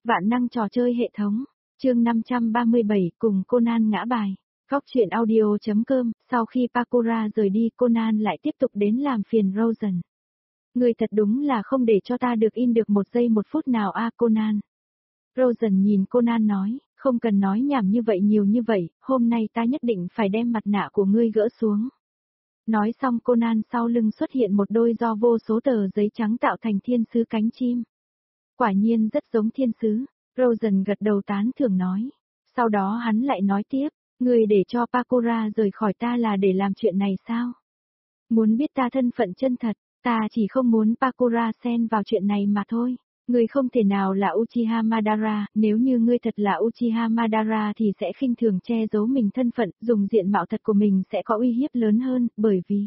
Vạn năng trò chơi hệ thống, chương 537 cùng Conan ngã bài. Góc truyện audio.com, sau khi Pakura rời đi Conan lại tiếp tục đến làm phiền Rosen. Người thật đúng là không để cho ta được in được 1 giây 1 phút nào a Conan. Rosen nhìn Conan nói, không cần nói nhảm như vậy nhiều như vậy, hôm nay ta nhất định phải đem mặt nạ của ngươi gỡ xuống. Nói xong Conan sau lưng xuất hiện một đôi do vô số tờ giấy trắng tạo thành thiên sứ cánh chim. Quả nhiên rất giống thiên sứ, Rosen gật đầu tán thưởng nói. Sau đó hắn lại nói tiếp, ngươi để cho Pakura rời khỏi ta là để làm chuyện này sao? Muốn biết ta thân phận chân thật, ta chỉ không muốn Pakura xen vào chuyện này mà thôi. Ngươi không thể nào là Uchiha Madara, nếu như ngươi thật là Uchiha Madara thì sẽ khinh thường che giấu mình thân phận, dùng diện mạo thật của mình sẽ có uy hiếp lớn hơn, bởi vì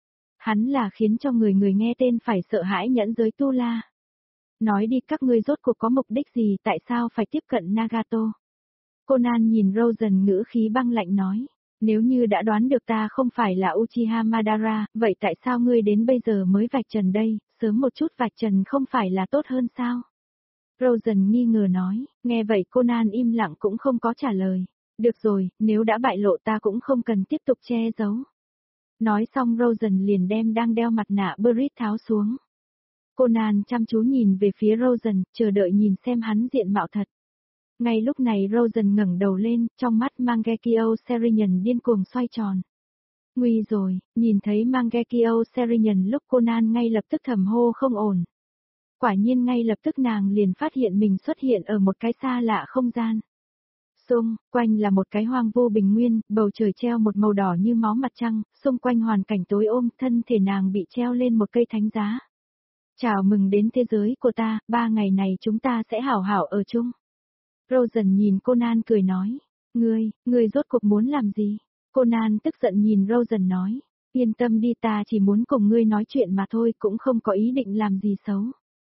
hắn là khiến cho người nghe tên phải sợ hãi nhẫn giới Tu La. Nói đi các ngươi rốt cuộc có mục đích gì, tại sao phải tiếp cận Nagato? Conan nhìn Rosen ngữ khí băng lạnh nói, nếu như đã đoán được ta không phải là Uchiha Madara, vậy tại sao ngươi đến bây giờ mới vạch trần đây, sớm một chút vạch trần không phải là tốt hơn sao? Rosen nghi ngờ nói, nghe vậy Conan im lặng cũng không có trả lời. Được rồi, nếu đã bại lộ ta cũng không cần tiếp tục che giấu. Nói xong Rosen liền đem đang đeo mặt nạ Brit tháo xuống. Conan chăm chú nhìn về phía Rosen, chờ đợi nhìn xem hắn diện mạo thật. Ngay lúc này Rosen ngẩng đầu lên, trong mắt Mangekyo Serenian điên cuồng xoay tròn. Nguy rồi, nhìn thấy Mangekyo Serenian lúc Conan ngay lập tức thầm hô không ổn. Quả nhiên ngay lập tức nàng liền phát hiện mình xuất hiện ở một cái xa lạ không gian. Xung quanh là một cái hoang vu bình nguyên, bầu trời treo một màu đỏ như máu mặt trăng, xung quanh hoàn cảnh tối ôm, thân thể nàng bị treo lên một cây thánh giá. Chào mừng đến thế giới của ta, 3 ngày này chúng ta sẽ hảo hảo ở chung. Rosen nhìn Conan cười nói, ngươi rốt cuộc muốn làm gì? Conan tức giận nhìn Rosen nói, yên tâm đi ta chỉ muốn cùng ngươi nói chuyện mà thôi cũng không có ý định làm gì xấu.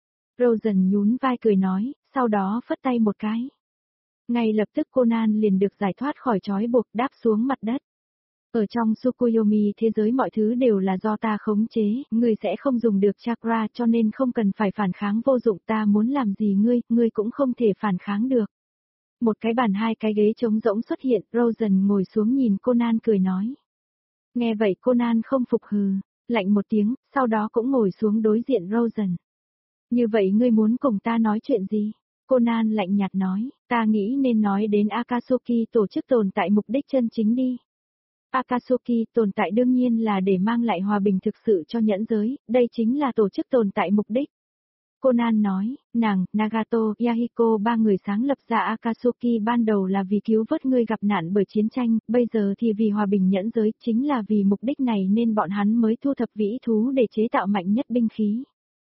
Rosen nhún vai cười nói, sau đó phất tay một cái. Ngay lập tức Conan liền được giải thoát khỏi trói buộc đáp xuống mặt đất. Ở trong Tsukuyomi thế giới mọi thứ đều là do ta khống chế, ngươi sẽ không dùng được chakra cho nên không cần phải phản kháng vô dụng ta muốn làm gì ngươi cũng không thể phản kháng được. Một cái bàn 2 cái ghế trống rỗng xuất hiện, Rosen ngồi xuống nhìn Conan cười nói. Nghe vậy Conan không phục hừ, lạnh một tiếng, sau đó cũng ngồi xuống đối diện Rosen. Như vậy ngươi muốn cùng ta nói chuyện gì? Conan lạnh nhạt nói, ta nghĩ nên nói đến Akatsuki tổ chức tồn tại mục đích chân chính đi. Akatsuki tồn tại đương nhiên là để mang lại hòa bình thực sự cho nhẫn giới, đây chính là tổ chức tồn tại mục đích. Conan nói, nàng, Nagato, Yahiko 3 người sáng lập ra Akatsuki ban đầu là vì cứu vớt ngươi gặp nạn bởi chiến tranh, bây giờ thì vì hòa bình nhẫn giới, chính là vì mục đích này nên bọn hắn mới thu thập vĩ thú để chế tạo mạnh nhất binh khí.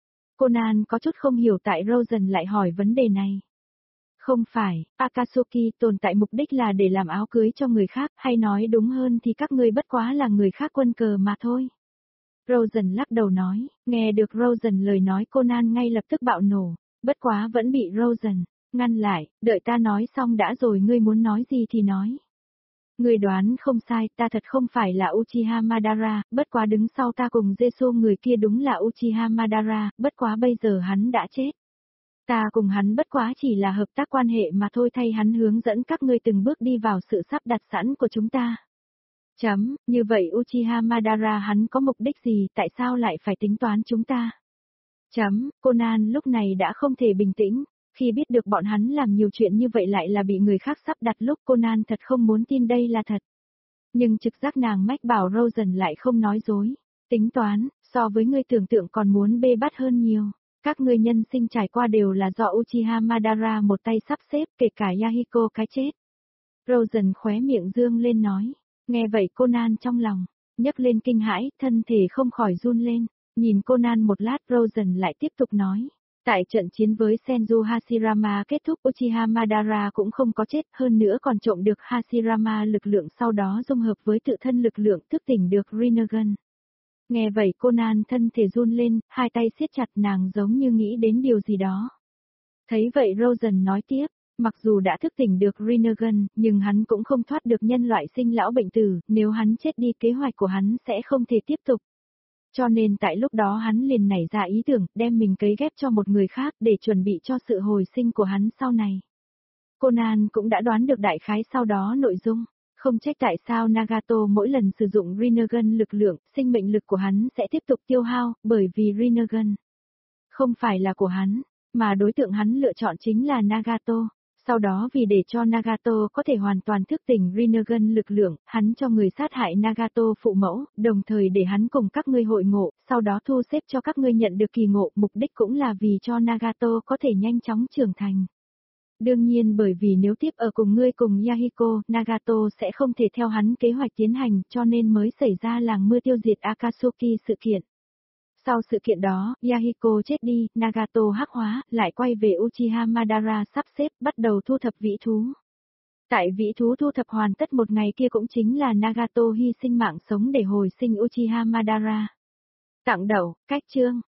Conan có chút không hiểu tại Rosen lại hỏi vấn đề này. Không phải, Akatsuki tồn tại mục đích là để làm áo cưới cho người khác, hay nói đúng hơn thì các ngươi bất quá là người khác quân cờ mà thôi. Rosen lắc đầu nói, nghe được Rosen lời nói Conan ngay lập tức bạo nổ, bất quá vẫn bị Rosen ngăn lại, đợi ta nói xong đã rồi ngươi muốn nói gì thì nói. Ngươi đoán không sai, ta thật không phải là Uchiha Madara, bất quá đứng sau ta cùng Jesu người kia đúng là Uchiha Madara, bất quá bây giờ hắn đã chết. Ta cùng hắn bất quá chỉ là hợp tác quan hệ mà thôi thay hắn hướng dẫn các ngươi từng bước đi vào sự sắp đặt sẵn của chúng ta. Như vậy Uchiha Madara hắn có mục đích gì tại sao lại phải tính toán chúng ta? Conan lúc này đã không thể bình tĩnh, khi biết được bọn hắn làm nhiều chuyện như vậy lại là bị người khác sắp đặt lúc Conan thật không muốn tin đây là thật. Nhưng trực giác nàng mách bảo Rosen lại không nói dối, tính toán, so với ngươi tưởng tượng còn muốn bê bát hơn nhiều. Các ngươi nhân sinh trải qua đều là do Uchiha Madara một tay sắp xếp kể cả Yahiko cái chết. Rosen khóe miệng dương lên nói. Nghe vậy Conan trong lòng, nhấc lên kinh hãi, thân thể không khỏi run lên. Nhìn Conan một lát Rosen lại tiếp tục nói. Tại trận chiến với Senju Hashirama kết thúc Uchiha Madara cũng không có chết hơn nữa còn trộm được Hashirama lực lượng sau đó dung hợp với tự thân lực lượng thức tỉnh được Rinnegan. Nghe vậy Conan thân thể run lên, hai tay siết chặt nàng giống như nghĩ đến điều gì đó. Thấy vậy Rosen nói tiếp, mặc dù đã thức tỉnh được Rinnegan, nhưng hắn cũng không thoát được nhân loại sinh lão bệnh tử, nếu hắn chết đi kế hoạch của hắn sẽ không thể tiếp tục. Cho nên tại lúc đó hắn liền nảy ra ý tưởng đem mình cấy ghép cho một người khác để chuẩn bị cho sự hồi sinh của hắn sau này. Conan cũng đã đoán được đại khái sau đó nội dung. Không trách tại sao Nagato mỗi lần sử dụng Rinnegan lực lượng, sinh mệnh lực của hắn sẽ tiếp tục tiêu hao, bởi vì Rinnegan không phải là của hắn, mà đối tượng hắn lựa chọn chính là Nagato. Sau đó vì để cho Nagato có thể hoàn toàn thức tỉnh Rinnegan lực lượng, hắn cho người sát hại Nagato phụ mẫu, đồng thời để hắn cùng các ngươi hội ngộ, sau đó thu xếp cho các ngươi nhận được kỳ ngộ, mục đích cũng là vì cho Nagato có thể nhanh chóng trưởng thành. Đương nhiên bởi vì nếu tiếp ở cùng ngươi cùng Yahiko, Nagato sẽ không thể theo hắn kế hoạch tiến hành cho nên mới xảy ra làng mưa tiêu diệt Akatsuki sự kiện. Sau sự kiện đó, Yahiko chết đi, Nagato hắc hóa, lại quay về Uchiha Madara sắp xếp bắt đầu thu thập vĩ thú. Tại vĩ thú thu thập hoàn tất một ngày kia cũng chính là Nagato hy sinh mạng sống để hồi sinh Uchiha Madara. Tặng đầu, cách chương.